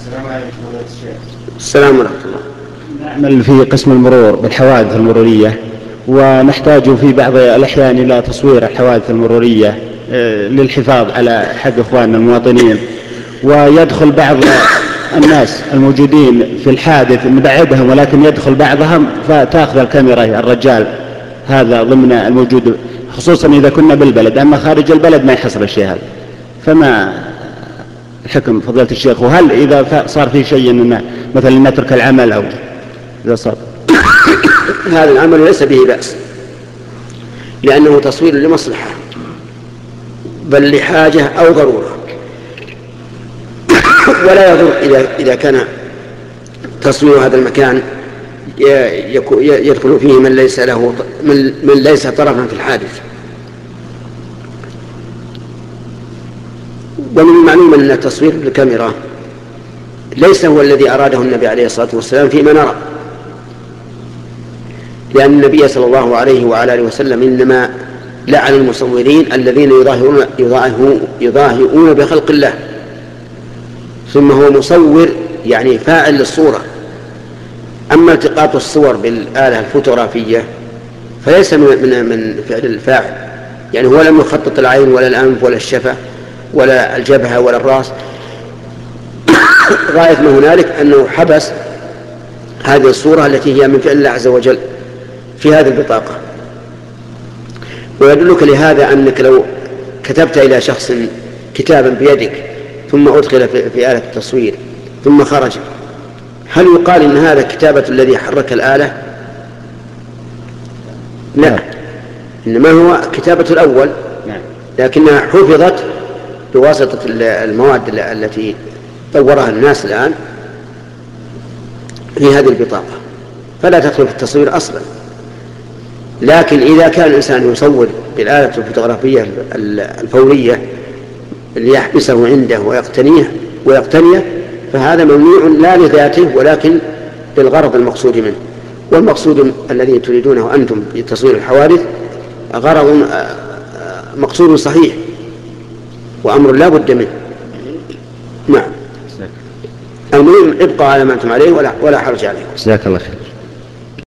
السلام عليكم ورحمة الله. السلام ورحمة الله. نعمل في قسم المرور بالحوادث المرورية، ونحتاج في بعض الأحيان إلى تصوير الحوادث المرورية للحفاظ على حق إخواننا المواطنين، ويدخل بعض الناس الموجودين في الحادث نبعدهم، ولكن يدخل بعضهم فتأخذ الكاميرا الرجال هذا ضمن الموجود، خصوصا إذا كنا بالبلد. أما خارج البلد ما يحصل الشيء هذا. فما الحكم فضيلة الشيخ؟ وهل إذا صار في شيء إننا مثلا نترك العمل أو إذا صار هذا العمل ليس به بأس، لأنه تصوير لمصلحة بل لحاجة أو ضرورة، ولا يضر إذا كان تصوير هذا المكان يدخل فيه من ليس طرفا في الحادث. ومن المعلوم أن التصوير بالكاميرا ليس هو الذي أراده النبي عليه الصلاة والسلام فيما نرى، لأن النبي صلى الله عليه وعلى آله وسلم إنما لعن المصورين الذين يضاهئون بخلق الله، ثم هو مصور يعني فاعل للصورة. أما التقاط الصور بالآلة الفوتوغرافية فليس من فعل الفاعل، يعني هو لم يخطط العين ولا الأنف ولا الشفة ولا الجبهة ولا الرأس. غاية ما هنالك أنه حبس هذه الصورة التي هي من فعل الله عز وجل في هذه البطاقة. ويدلك لهذا أنك لو كتبت إلى شخص كتابا بيدك ثم أدخل في آلة التصوير ثم خرج، هل يقال إن هذا كتابة الذي حرك الآلة؟ لا، إنما هو كتابة الأول، لكنها حفظت بواسطة المواد التي طورها الناس الآن في هذه البطاقة، فلا تدخل في التصوير أصلا. لكن إذا كان الإنسان يصور بالآلة الفوتوغرافية الفورية ليحبسه عنده ويقتنيه فهذا ممنوع لا لذاته ولكن للغرض المقصود منه. والمقصود الذي تريدونه أنتم بتصوير الحوادث غرض مقصود صحيح وأمر لا بد منه. نعم، المهم ابقى على ما أنتم عليه ولا حرج عليكم. جزاك الله خير.